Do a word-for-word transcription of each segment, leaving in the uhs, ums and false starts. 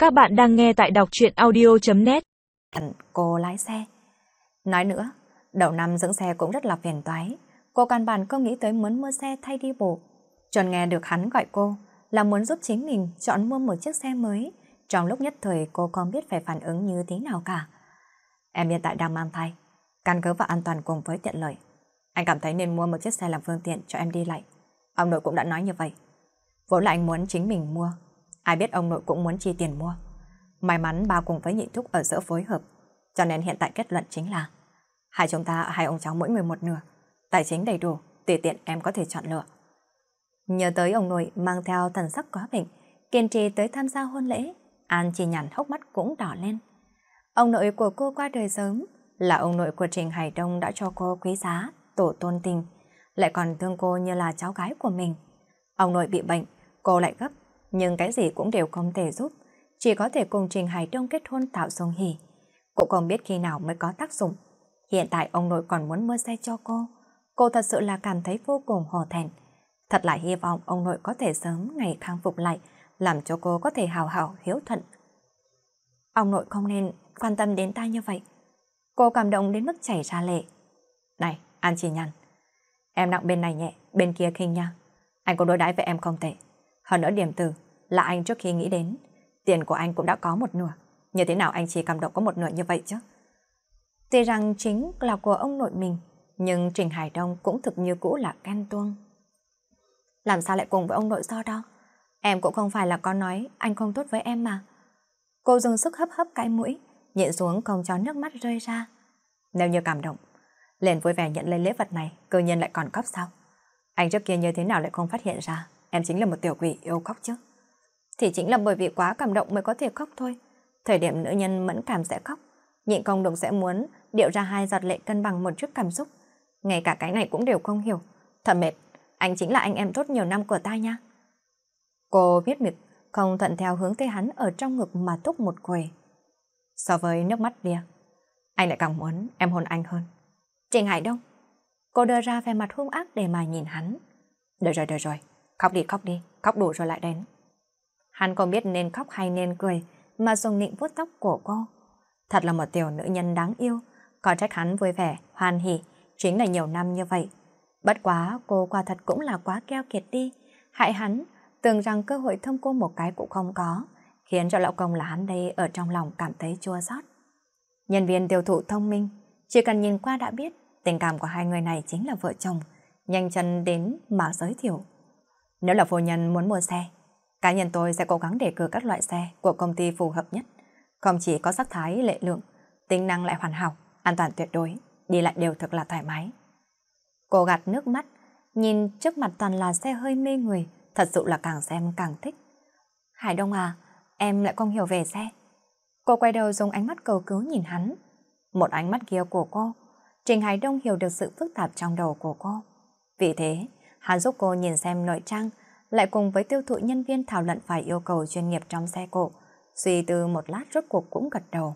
Các bạn đang nghe tại đọc truyện audio.net. Cô lái xe. Nói nữa, đầu năm dưỡng xe cũng rất là phiền toái. Cô căn bản không nghĩ tới muốn mua xe thay đi bộ. Tròn nghe được hắn gọi cô là muốn giúp chính mình chọn mua một chiếc xe mới. Trong lúc nhất thời cô không biết phải phản ứng như thế nào cả. Em hiện tại đang mang thai, căn cứ vào an toàn cùng với tiện lợi. Anh cảm thấy nên mua một chiếc xe làm phương tiện cho em đi lại. Ông nội cũng đã nói như vậy. Vốn là anh muốn chính mình mua. Ai biết ông nội cũng muốn chi tiền mua. May mắn ba cùng với nhị thúc ở giữa phối hợp. Cho nên hiện tại kết luận chính là hai chúng ta, hai ông cháu mỗi người một nửa. Tài chính đầy đủ, tùy tiện em có thể chọn lựa. Nhớ tới ông nội mang theo thần sắc có bệnh, kiên trì tới tham gia hôn lễ, An Chi nhàn hốc mắt cũng đỏ lên. Ông nội của cô qua đời sớm, là ông nội của Trình Hải Đông đã cho cô quý giá, tổ tôn tình, lại còn thương cô như là cháu gái của mình. Ông nội bị bệnh, cô lại gấp, nhưng cái gì cũng đều không thể giúp, chỉ có thể cùng Trình Hải Đông kết hôn tạo sung hỉ. Cô không biết khi nào mới có tác dụng. Hiện tại ông nội còn muốn mua xe cho cô. Cô thật sự là cảm thấy vô cùng hổ thẹn. Thật là hy vọng ông nội có thể sớm ngày khang phục lại, làm cho cô có thể hào hảo hiếu thuận. Ông nội không nên quan tâm đến ta như vậy. Cô cảm động đến mức chảy ra lệ. Này, An Chi Nhàn, em nặng bên này nhẹ, bên kia khinh nha. Anh có đối đãi với em không tệ. Hơn nữa điểm từ là anh trước khi nghĩ đến, tiền của anh cũng đã có một nửa. Như thế nào anh chỉ cảm động có một nửa như vậy chứ? Tuy rằng chính là của ông nội mình, nhưng Trình Hải Đông cũng thực như cũ là ghen tuông. Làm sao lại cùng với ông nội so đo? Em cũng không phải là có nói anh không tốt với em mà. Cô dùng sức hấp hấp cái mũi, nhịn xuống không cho nước mắt rơi ra. Nếu như cảm động, liền vui vẻ nhận lấy lễ vật này, cơ nhiên lại còn khóc sao? Anh trước kia như thế nào lại không phát hiện ra em chính là một tiểu quỷ yêu khóc chứ? Thì chính là bởi vì quá cảm động mới có thể khóc thôi. Thời điểm nữ nhân mẫn cảm sẽ khóc, nhịn không được sẽ muốn điệu ra hai giọt lệ cân bằng một chút cảm xúc. Ngay cả cái này cũng đều không hiểu. Thật mệt, anh chính là anh em tốt nhiều năm của ta nha. Cô biết miệng không thuận theo hướng tới hắn ở trong ngực mà túc một quầy. So với nước mắt kia, anh lại càng muốn em hôn anh hơn. Trình Hải Đông. Cô đưa ra vẻ mặt hung ác để mà nhìn hắn. Được rồi, được rồi, khóc đi, khóc đi, khóc đủ rồi lại đến. Hắn không biết nên khóc hay nên cười, mà dùng nịnh vuốt tóc của cô. Thật là một tiểu nữ nhân đáng yêu, có trách hắn vui vẻ, hoan hỉ, chính là nhiều năm như vậy. Bất quá cô quả thật cũng là quá keo kiệt đi, hại hắn, tưởng rằng cơ hội thông cô một cái cũng không có, khiến cho lão công là hắn đây ở trong lòng cảm thấy chua xót. Nhân viên tiêu thụ thông minh, chỉ cần nhìn qua đã biết tình cảm của hai người này chính là vợ chồng, nhanh chân đến mà giới thiệu. Nếu là phu nhân muốn mua xe, cá nhân tôi sẽ cố gắng đề cử các loại xe của công ty phù hợp nhất, không chỉ có sắc thái lệ lượng, tính năng lại hoàn hảo, an toàn tuyệt đối, đi lại đều thật là thoải mái. Cô gạt nước mắt, nhìn trước mặt toàn là xe hơi mê người, thật sự là càng xem càng thích. Hải Đông à, em lại không hiểu về xe. Cô quay đầu dùng ánh mắt cầu cứu nhìn hắn. Một ánh mắt kia của cô, Trình Hải Đông hiểu được sự phức tạp trong đầu của cô. Vì thế, hắn giúp cô nhìn xem nội trang, lại cùng với tiêu thụ nhân viên thảo luận vài yêu cầu chuyên nghiệp trong xe cộ. Suy tư một lát rốt cuộc cũng gật đầu.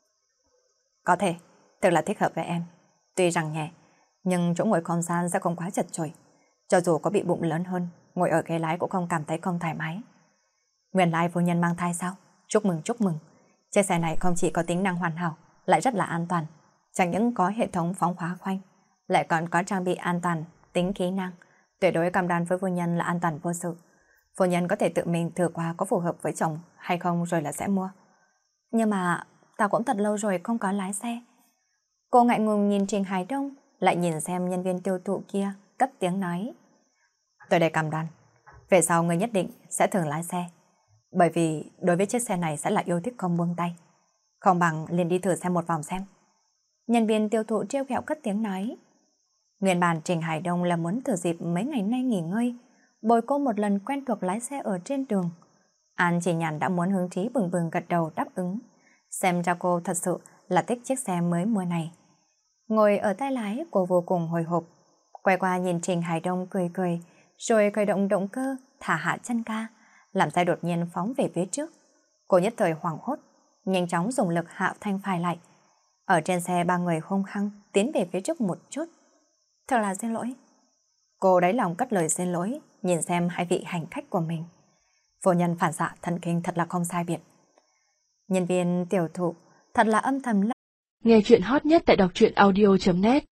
Có thể, thật là thích hợp với em. Tuy rằng nhẹ, nhưng chỗ ngồi không gian sẽ không quá chật chội. Cho dù có bị bụng lớn hơn, ngồi ở ghế lái cũng không cảm thấy không thoải mái. Nguyên lai phu nhân mang thai sao? Chúc mừng, chúc mừng. Chiếc xe này không chỉ có tính năng hoàn hảo, lại rất là an toàn. Chẳng những có hệ thống phóng khóa khoanh, lại còn có trang bị an toàn, tính kỹ năng. Tuyệt đối cam đoan với phu nhân là an toàn vô sự. Phu nhân có thể tự mình thử qua có phù hợp với chồng hay không rồi là sẽ mua. Nhưng mà tao cũng thật lâu rồi không có lái xe. Cô ngại ngùng nhìn Trình Hải Đông, lại nhìn xem nhân viên tiêu thụ kia, cất tiếng nói. Tôi đây cam đoan, về sau người nhất định sẽ thường lái xe. Bởi vì đối với chiếc xe này sẽ là yêu thích không buông tay. Không bằng liền đi thử xem một vòng xem. Nhân viên tiêu thụ trêu ghẹo cất tiếng nói. Nguyên bản Trình Hải Đông là muốn thử dịp mấy ngày nay nghỉ ngơi, bồi cô một lần quen thuộc lái xe ở trên đường. An Chỉ Nhàn đã muốn hứng chí bừng bừng gật đầu đáp ứng. Xem ra cô thật sự là thích chiếc xe mới mua này. Ngồi ở tay lái, cô vô cùng hồi hộp. Quay qua nhìn Trình Hải Đông cười cười, rồi khởi động động cơ, thả hạ chân ga, làm xe đột nhiên phóng về phía trước. Cô nhất thời hoảng hốt, nhanh chóng dùng lực hạ thanh phài lại. Ở trên xe ba người hung hăng tiến về phía trước một chút. Thật là xin lỗi. Cô đáy lòng cất lời xin lỗi, nhìn xem hai vị hành khách của mình. Phu nhân phản xạ thần kinh thật là không sai biệt. Nhân viên tiểu thụ thật là âm thầm. Nghe chuyện hot nhất tại đọc truyện audio chấm net